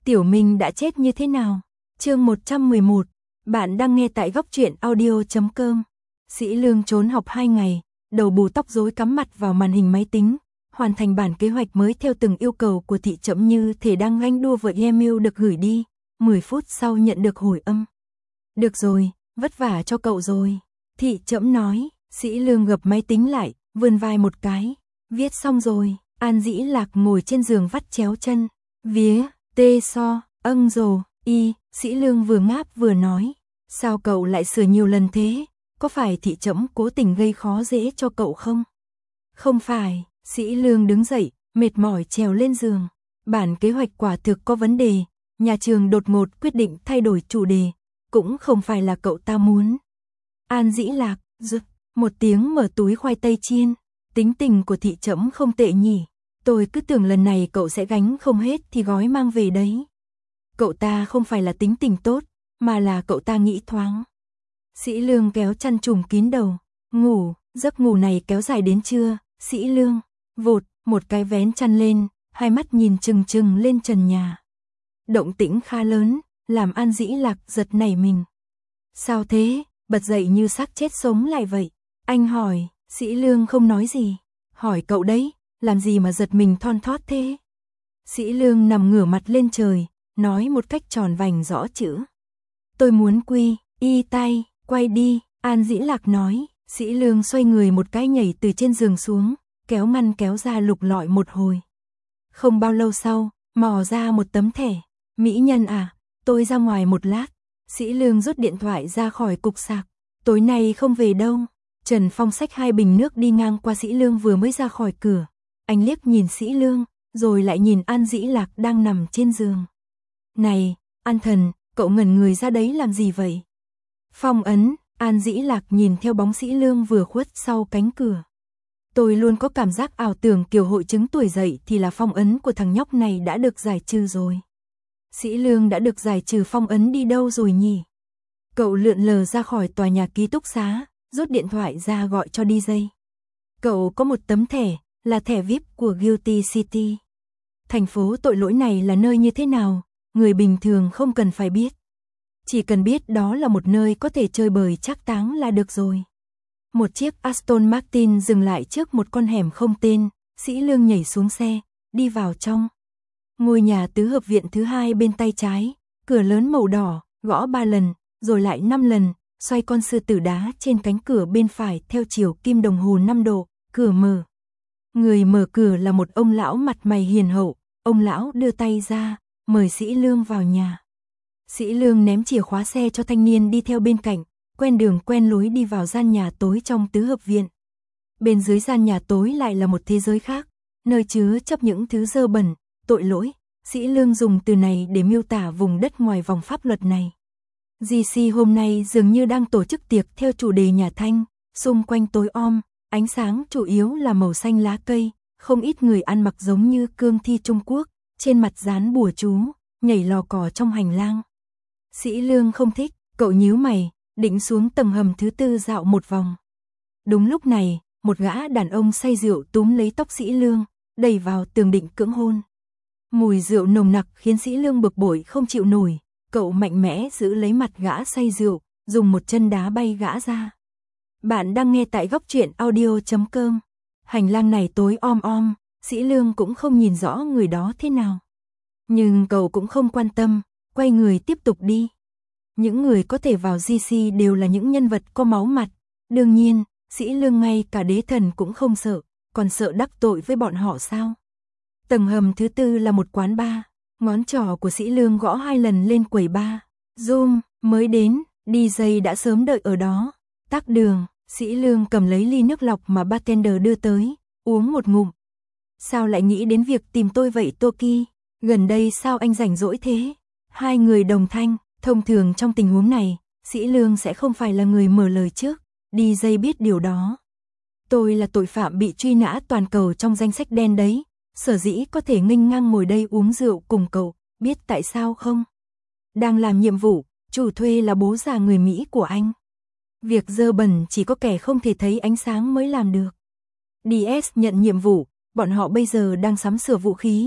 Tiểu Minh đã chết như thế nào? Chương 111. Bạn đang nghe tại góc truyện audio.com. Sĩ Lương trốn học 2 ngày, đầu bù tóc rối cắm mặt vào màn hình máy tính, hoàn thành bản kế hoạch mới theo từng yêu cầu của Thị Trẫm như thể đang ganh đua với email được gửi đi. 10 phút sau nhận được hồi âm. Được rồi, vất vả cho cậu rồi. Thị Trẫm nói. Sĩ Lương gập máy tính lại, vươn vai một cái. Viết xong rồi. An Dĩ Lạc ngồi trên giường vắt chéo chân. Vía, tê so, rồ, y. Sĩ Lương vừa ngáp vừa nói. Sao cậu lại sửa nhiều lần thế? Có phải Thị Trẫm cố tình gây khó dễ cho cậu không? Không phải. Sĩ Lương đứng dậy, mệt mỏi trèo lên giường. Bản kế hoạch quả thực có vấn đề. Nhà trường đột ngột quyết định thay đổi chủ đề. Cũng không phải là cậu ta muốn. An Dĩ Lạc, một tiếng mở túi khoai tây chiên. Tính tình của Thị Trẫm không tệ nhỉ. Tôi cứ tưởng lần này cậu sẽ gánh không hết thì gói mang về đấy. Cậu ta không phải là tính tình tốt, mà là cậu ta nghĩ thoáng. Sĩ Lương kéo chăn trùm kín đầu. Ngủ, giấc ngủ này kéo dài đến trưa. Sĩ Lương, vụt, một cái vén chăn lên, hai mắt nhìn chừng chừng lên trần nhà. Động tĩnh khá lớn, làm An Dĩ Lạc giật nảy mình. Sao thế, bật dậy như xác chết sống lại vậy? Anh hỏi. Sĩ Lương không nói gì. Hỏi cậu đấy, làm gì mà giật mình thon thót thế? Sĩ Lương nằm ngửa mặt lên trời, nói một cách tròn vành rõ chữ. Tôi muốn quy, y tay, quay đi. An Dĩ Lạc nói. Sĩ Lương xoay người một cái nhảy từ trên giường xuống, kéo ngăn kéo ra lục lọi một hồi. Không bao lâu sau, mò ra một tấm thẻ. Mỹ nhân à, tôi ra ngoài một lát. Sĩ Lương rút điện thoại ra khỏi cục sạc. Tối nay không về đâu. Trần Phong xách 2 bình nước đi ngang qua Sĩ Lương vừa mới ra khỏi cửa. Anh liếc nhìn Sĩ Lương, rồi lại nhìn An Dĩ Lạc đang nằm trên giường. Này, An Thần, cậu ngẩn người ra đấy làm gì vậy? Phong ấn. An Dĩ Lạc nhìn theo bóng Sĩ Lương vừa khuất sau cánh cửa. Tôi luôn có cảm giác ảo tưởng kiểu hội chứng tuổi dậy thì là phong ấn của thằng nhóc này đã được giải trừ rồi. Sĩ Lương đã được giải trừ phong ấn đi đâu rồi nhỉ? Cậu lượn lờ ra khỏi tòa nhà ký túc xá, rút điện thoại ra gọi cho DJ. Cậu có một tấm thẻ, là thẻ VIP của Guilty City. Thành phố tội lỗi này là nơi như thế nào, người bình thường không cần phải biết. Chỉ cần biết đó là một nơi có thể chơi bời trác táng là được rồi. Một chiếc Aston Martin dừng lại trước một con hẻm không tên, Sĩ Lương nhảy xuống xe, đi vào trong. Ngôi nhà tứ hợp viện thứ 2 bên tay trái, cửa lớn màu đỏ, gõ 3 lần, rồi lại 5 lần, xoay con sư tử đá trên cánh cửa bên phải theo chiều kim đồng hồ 5 độ, cửa mở. Người mở cửa là một ông lão mặt mày hiền hậu, ông lão đưa tay ra, mời Sĩ Lương vào nhà. Sĩ Lương ném chìa khóa xe cho thanh niên đi theo bên cạnh, quen đường quen lối đi vào gian nhà tối trong tứ hợp viện. Bên dưới gian nhà tối lại là một thế giới khác, nơi chứa chấp những thứ dơ bẩn, tội lỗi. Sĩ Lương dùng từ này để miêu tả vùng đất ngoài vòng pháp luật này. GC hôm nay dường như đang tổ chức tiệc theo chủ đề nhà Thanh, xung quanh tối om, ánh sáng chủ yếu là màu xanh lá cây, không ít người ăn mặc giống như cương thi Trung Quốc, trên mặt dán bùa chú, nhảy lò cò trong hành lang. Sĩ Lương không thích, cậu nhíu mày, định xuống tầng hầm thứ 4 dạo một vòng. Đúng lúc này, một gã đàn ông say rượu túm lấy tóc Sĩ Lương, đẩy vào tường định cưỡng hôn. Mùi rượu nồng nặc khiến Sĩ Lương bực bội không chịu nổi, cậu mạnh mẽ giữ lấy mặt gã say rượu, dùng một chân đá bay gã ra. Bạn đang nghe tại góc truyện audio.com. Hành lang này tối om om, Sĩ Lương cũng không nhìn rõ người đó thế nào. Nhưng cậu cũng không quan tâm, quay người tiếp tục đi. Những người có thể vào GC đều là những nhân vật có máu mặt. Đương nhiên, Sĩ Lương ngay cả đế thần cũng không sợ, còn sợ đắc tội với bọn họ sao? Tầng hầm thứ 4 là một quán bar. Ngón trỏ của Sĩ Lương gõ 2 lần lên quầy bar. Zoom, mới đến, DJ đã sớm đợi ở đó. Tắc đường, Sĩ Lương cầm lấy ly nước lọc mà bartender đưa tới, uống một ngụm. Sao lại nghĩ đến việc tìm tôi vậy Toki? Gần đây sao anh rảnh rỗi thế? Hai người đồng thanh, thông thường trong tình huống này, Sĩ Lương sẽ không phải là người mở lời trước, DJ biết điều đó. Tôi là tội phạm bị truy nã toàn cầu trong danh sách đen đấy, sở dĩ có thể nghênh ngang ngồi đây uống rượu cùng cậu, biết tại sao không? Đang làm nhiệm vụ, chủ thuê là bố già người Mỹ của anh. Việc dơ bẩn chỉ có kẻ không thể thấy ánh sáng mới làm được. DS nhận nhiệm vụ, bọn họ bây giờ đang sắm sửa vũ khí,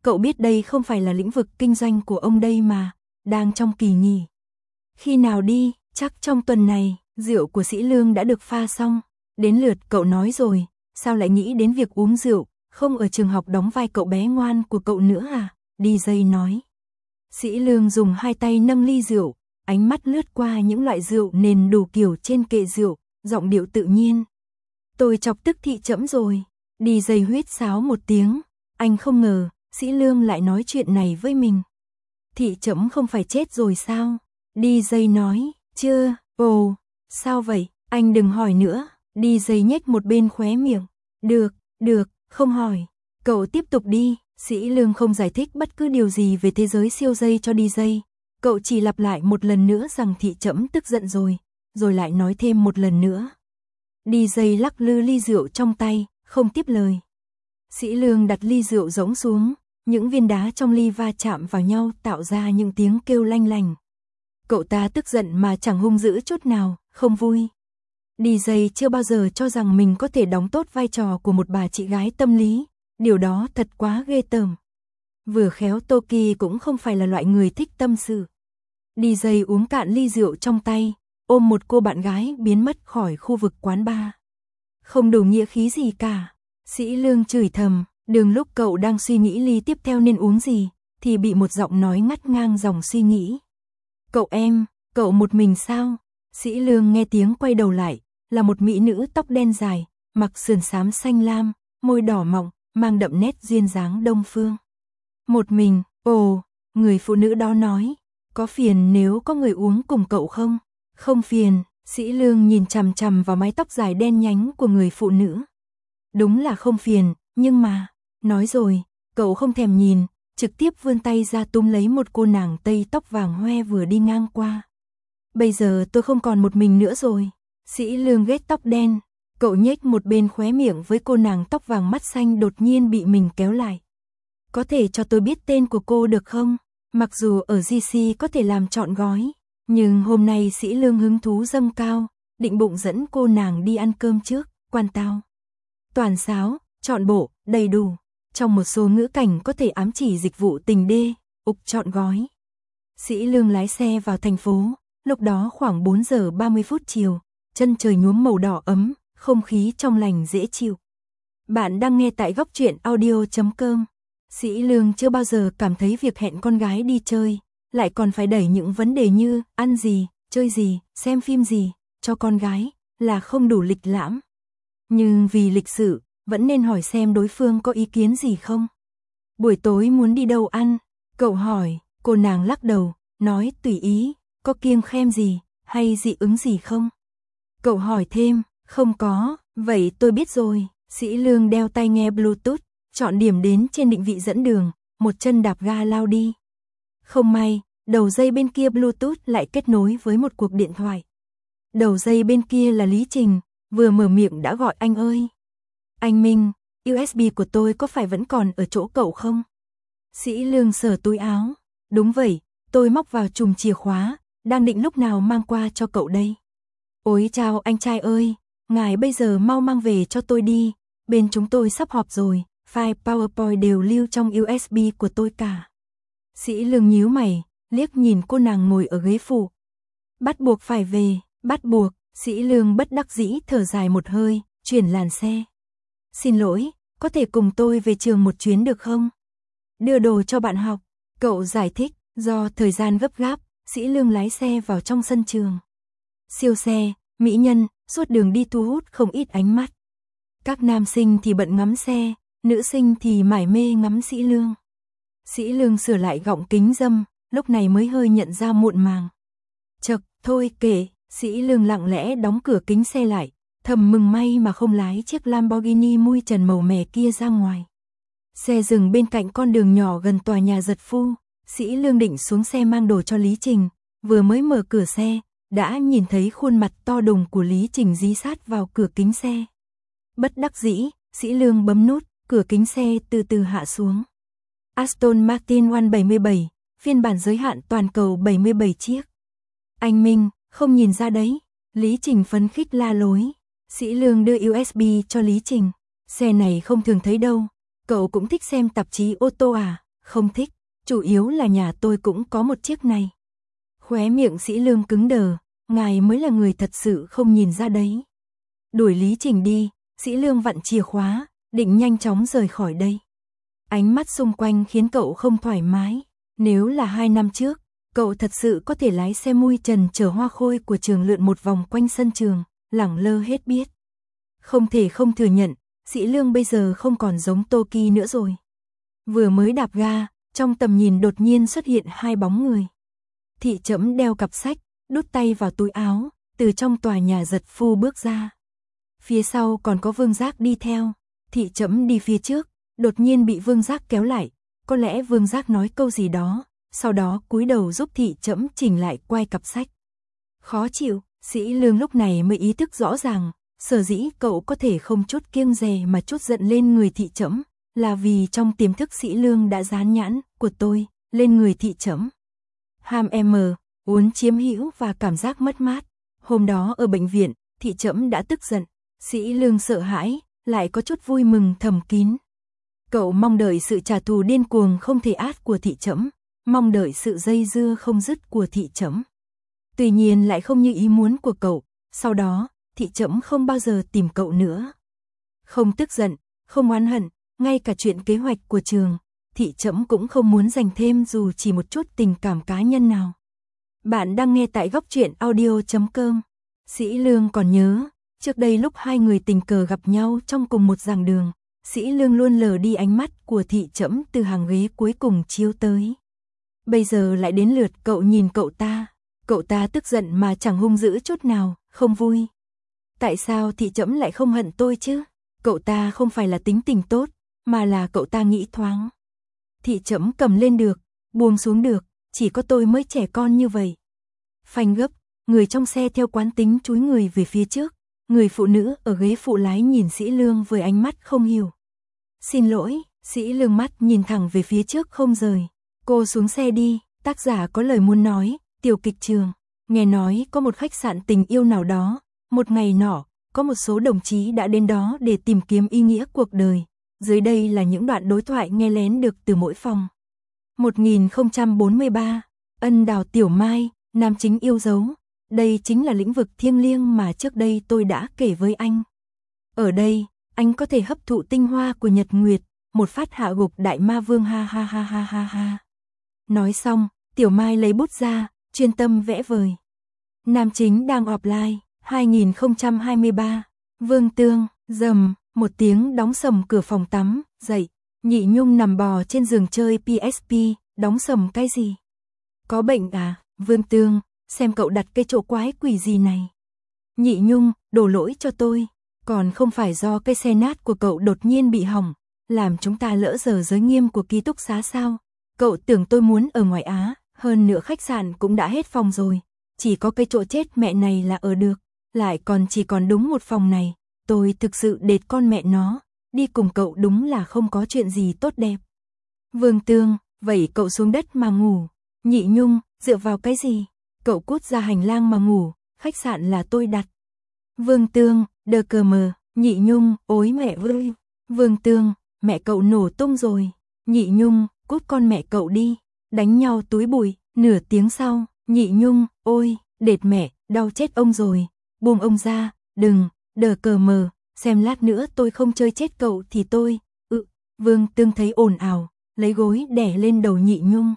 cậu biết đây không phải là lĩnh vực kinh doanh của ông đây mà, đang trong kỳ nghỉ. Khi nào đi, chắc trong tuần này, rượu của Sĩ Lương đã được pha xong, đến lượt cậu nói rồi, sao lại nghĩ đến việc uống rượu, không ở trường học đóng vai cậu bé ngoan của cậu nữa à, DJ nói. Sĩ Lương dùng hai tay nâng ly rượu, ánh mắt lướt qua những loại rượu nền đủ kiểu trên kệ rượu, giọng điệu tự nhiên. Tôi chọc tức thị trẫm rồi, DJ huýt sáo một tiếng, anh không ngờ, Sĩ Lương lại nói chuyện này với mình. Thị trẫm không phải chết rồi sao? DJ nói, chưa, ồ, sao vậy, anh đừng hỏi nữa, DJ nhếch một bên khóe miệng. Được, không hỏi, cậu tiếp tục đi. Sĩ Lương không giải thích bất cứ điều gì về thế giới siêu dây cho DJ. Cậu chỉ lặp lại một lần nữa rằng thị trẫm tức giận rồi lại nói thêm một lần nữa. DJ lắc lư ly rượu trong tay, không tiếp lời. Sĩ Lương đặt ly rượu rỗng xuống, những viên đá trong ly va chạm vào nhau tạo ra những tiếng kêu lanh lành. Cậu ta tức giận mà chẳng hung dữ chút nào, không vui. DJ chưa bao giờ cho rằng mình có thể đóng tốt vai trò của một bà chị gái tâm lý, điều đó thật quá ghê tởm. Vừa khéo Toki cũng không phải là loại người thích tâm sự. DJ uống cạn ly rượu trong tay, ôm một cô bạn gái biến mất khỏi khu vực quán bar. Không đủ nghĩa khí gì cả. Sĩ Lương chửi thầm, đường lúc cậu đang suy nghĩ ly tiếp theo nên uống gì, thì bị một giọng nói ngắt ngang dòng suy nghĩ. Cậu một mình sao? Sĩ Lương nghe tiếng quay đầu lại, là một mỹ nữ tóc đen dài, mặc sườn xám xanh lam, môi đỏ mọng, mang đậm nét duyên dáng đông phương. Một mình, ồ, người phụ nữ đó nói, có phiền nếu có người uống cùng cậu không? Không phiền, Sĩ Lương nhìn chằm chằm vào mái tóc dài đen nhánh của người phụ nữ. Đúng là không phiền, nhưng mà, nói rồi, cậu không thèm nhìn, trực tiếp vươn tay ra túm lấy một cô nàng Tây tóc vàng hoe vừa đi ngang qua. Bây giờ tôi không còn một mình nữa rồi. Sĩ Lương ghét tóc đen, cậu nhếch một bên khóe miệng với cô nàng tóc vàng mắt xanh đột nhiên bị mình kéo lại. Có thể cho tôi biết tên của cô được không? Mặc dù ở GC có thể làm trọn gói, nhưng hôm nay Sĩ Lương hứng thú dâng cao, định bụng dẫn cô nàng đi ăn cơm trước, quan tao. Toàn sáo, trọn bộ, đầy đủ. Trong một số ngữ cảnh có thể ám chỉ dịch vụ tình đê, ục trọn gói. Sĩ Lương lái xe vào thành phố, lúc đó khoảng 4 giờ 30 phút chiều, chân trời nhuốm màu đỏ ấm, không khí trong lành dễ chịu. Bạn đang nghe tại góc truyện audio.com. Sĩ Lương chưa bao giờ cảm thấy việc hẹn con gái đi chơi, lại còn phải đẩy những vấn đề như ăn gì, chơi gì, xem phim gì, cho con gái, là không đủ lịch lãm. Nhưng vì lịch sự, vẫn nên hỏi xem đối phương có ý kiến gì không. Buổi tối muốn đi đâu ăn? Cậu hỏi, cô nàng lắc đầu, nói tùy ý, có kiêng khem gì, hay dị ứng gì không? Cậu hỏi thêm, không có, vậy tôi biết rồi. Sĩ Lương đeo tai nghe Bluetooth, chọn điểm đến trên định vị dẫn đường, một chân đạp ga lao đi. Không may, đầu dây bên kia Bluetooth lại kết nối với một cuộc điện thoại. Đầu dây bên kia là Lý Trình, vừa mở miệng đã gọi anh ơi. Anh Minh, USB của tôi có phải vẫn còn ở chỗ cậu không? Sĩ Lương sờ túi áo. Đúng vậy, tôi móc vào chùm chìa khóa, đang định lúc nào mang qua cho cậu đây. Ôi chào anh trai ơi, ngài bây giờ mau mang về cho tôi đi, bên chúng tôi sắp họp rồi, file PowerPoint đều lưu trong USB của tôi cả. Sĩ Lương nhíu mày, liếc nhìn cô nàng ngồi ở ghế phụ. Bắt buộc phải về, bắt buộc. Sĩ Lương bất đắc dĩ thở dài một hơi, chuyển làn xe. Xin lỗi, có thể cùng tôi về trường một chuyến được không? Đưa đồ cho bạn học. Cậu giải thích, do thời gian gấp gáp, Sĩ Lương lái xe vào trong sân trường. Siêu xe, mỹ nhân, suốt đường đi thu hút không ít ánh mắt. Các nam sinh thì bận ngắm xe, nữ sinh thì mải mê ngắm Sĩ Lương. Sĩ Lương sửa lại gọng kính râm, lúc này mới hơi nhận ra muộn màng. Chậc, thôi kệ. Sĩ Lương lặng lẽ đóng cửa kính xe lại, thầm mừng may mà không lái chiếc Lamborghini mui trần màu mè kia ra ngoài. Xe dừng bên cạnh con đường nhỏ gần tòa nhà giật phu, Sĩ Lương định xuống xe mang đồ cho Lý Trình, vừa mới mở cửa xe, đã nhìn thấy khuôn mặt to đùng của Lý Trình dí sát vào cửa kính xe. Bất đắc dĩ, Sĩ Lương bấm nút, cửa kính xe từ từ hạ xuống. Aston Martin 177, phiên bản giới hạn toàn cầu 77 chiếc. Anh Minh, không nhìn ra đấy. Lý Trình phấn khích la lối. Sĩ Lương đưa USB cho Lý Trình. Xe này không thường thấy đâu. Cậu cũng thích xem tạp chí ô tô à? Không thích, chủ yếu là nhà tôi cũng có một chiếc này. Khóe miệng Sĩ Lương cứng đờ, ngài mới là người thật sự không nhìn ra đấy. Đuổi Lý Trình đi, Sĩ Lương vặn chìa khóa, định nhanh chóng rời khỏi đây. Ánh mắt xung quanh khiến cậu không thoải mái. Nếu là 2 năm trước, cậu thật sự có thể lái xe mui trần chở Hoa Khôi của trường lượn một vòng quanh sân trường, lẳng lơ hết biết. Không thể không thừa nhận, Sĩ Lương bây giờ không còn giống Toki nữa rồi. Vừa mới đạp ga, trong tầm nhìn đột nhiên xuất hiện 2 bóng người. Thị Trẫm đeo cặp sách, đút tay vào túi áo, từ trong tòa nhà giật phu bước ra. Phía sau còn có Vương Giác đi theo. Thị Trẫm đi phía trước, đột nhiên bị Vương Giác kéo lại. Có lẽ Vương Giác nói câu gì đó, sau đó cúi đầu giúp Thị Trẫm chỉnh lại quai cặp sách. Khó chịu, Sĩ Lương lúc này mới ý thức rõ ràng, sở dĩ cậu có thể không chút kiêng dè mà chút giận lên người Thị Trẫm, là vì trong tiềm thức Sĩ Lương đã dán nhãn của tôi lên người Thị Trẫm. Ham muốn chiếm hữu và cảm giác mất mát. Hôm đó ở bệnh viện, Thị Trẫm đã tức giận. Sĩ Lương sợ hãi, lại có chút vui mừng thầm kín. Cậu mong đợi sự trả thù điên cuồng không thể át của Thị Trẫm, mong đợi sự dây dưa không dứt của Thị Trẫm. Tuy nhiên lại không như ý muốn của cậu, sau đó, Thị Trẫm không bao giờ tìm cậu nữa. Không tức giận, không oán hận, ngay cả chuyện kế hoạch của trường, Thị Trẫm cũng không muốn dành thêm dù chỉ một chút tình cảm cá nhân nào. Bạn đang nghe tại Góc Truyện Audio.com. Sĩ Lương còn nhớ, trước đây lúc 2 người tình cờ gặp nhau trong cùng một giảng đường, Sĩ Lương luôn lờ đi ánh mắt của Thị Trẫm từ hàng ghế cuối cùng chiếu tới. Bây giờ lại đến lượt cậu nhìn cậu ta tức giận mà chẳng hung dữ chút nào, không vui. Tại sao Thị Trẫm lại không hận tôi chứ? Cậu ta không phải là tính tình tốt, mà là cậu ta nghĩ thoáng. Thị Trẫm cầm lên được, buông xuống được, chỉ có tôi mới trẻ con như vậy. Phanh gấp, người trong xe theo quán tính chúi người về phía trước, người phụ nữ ở ghế phụ lái nhìn Sĩ Lương với ánh mắt không hiểu. Xin lỗi, Sĩ Lương mắt nhìn thẳng về phía trước không rời. Cô xuống xe đi, tác giả có lời muốn nói, tiểu kịch trường. Nghe nói có một khách sạn tình yêu nào đó, một ngày nọ, có một số đồng chí đã đến đó để tìm kiếm ý nghĩa cuộc đời. Dưới đây là những đoạn đối thoại nghe lén được từ mỗi phòng. 1043, Ân Đào Tiểu Mai, nam chính yêu dấu. Đây chính là lĩnh vực thiêng liêng mà trước đây tôi đã kể với anh. Ở đây, anh có thể hấp thụ tinh hoa của Nhật Nguyệt, một phát hạ gục đại ma vương ha ha ha ha ha ha. Nói xong, Tiểu Mai lấy bút ra, chuyên tâm vẽ vời. Nam chính đang offline, 2023, Vương Tương, rầm, một tiếng đóng sầm cửa phòng tắm, dậy, Nhị Nhung nằm bò trên giường chơi PSP, đóng sầm cái gì? Có bệnh à, Vương Tương, xem cậu đặt cái chỗ quái quỷ gì này. Nhị Nhung, đổ lỗi cho tôi, còn không phải do cái xe nát của cậu đột nhiên bị hỏng, làm chúng ta lỡ giờ giới nghiêm của ký túc xá sao? Cậu tưởng tôi muốn ở ngoài Á, hơn nữa khách sạn cũng đã hết phòng rồi, chỉ có cái chỗ chết mẹ này là ở được, lại còn chỉ còn đúng một phòng này, tôi thực sự đệt con mẹ nó, đi cùng cậu đúng là không có chuyện gì tốt đẹp. Vương Tương, vậy cậu xuống đất mà ngủ. Nhị Nhung, dựa vào cái gì? Cậu cút ra hành lang mà ngủ, khách sạn là tôi đặt. Vương Tương, đờ cờ mờ, Nhị Nhung, ối mẹ ơi. Vương Tương, mẹ cậu nổ tung rồi. Nhị Nhung, cút con mẹ cậu đi. Đánh nhau túi bụi, nửa tiếng sau, Nhị Nhung, ôi, đệt mẹ, đau chết ông rồi. Buông ông ra, đừng, đờ cờ mờ, xem lát nữa tôi không chơi chết cậu thì tôi, Vương Tương thấy ồn ào, lấy gối đè lên đầu Nhị Nhung.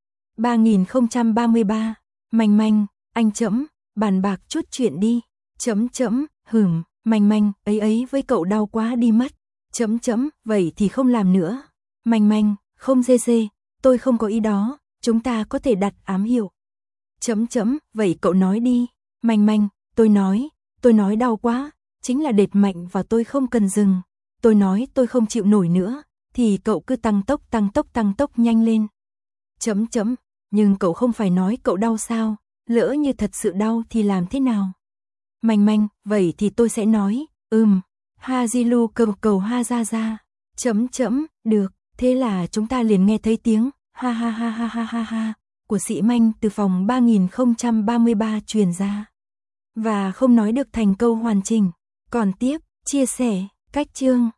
3033, Manh Manh, anh Trẫm, bàn bạc chút chuyện đi. Chấm, Manh Manh, ấy với cậu đau quá đi mất. Chấm, vậy thì không làm nữa. Manh Manh, không dê, tôi không có ý đó, chúng ta có thể đặt ám hiệu. Chấm, vậy cậu nói đi. Manh Manh, tôi nói đau quá, chính là đệt mạnh và tôi không cần dừng. Tôi nói tôi không chịu nổi nữa, thì cậu cứ tăng tốc nhanh lên. Chấm, nhưng cậu không phải nói cậu đau sao, lỡ như thật sự đau thì làm thế nào? Manh Manh, vậy thì tôi sẽ nói, Hajilu cầu ha ra. Chấm, được, thế là chúng ta liền nghe thấy tiếng, ha, của Sĩ Manh từ phòng 3033 truyền ra. Và không nói được thành câu hoàn chỉnh. Còn tiếp, chia sẻ, cách chương.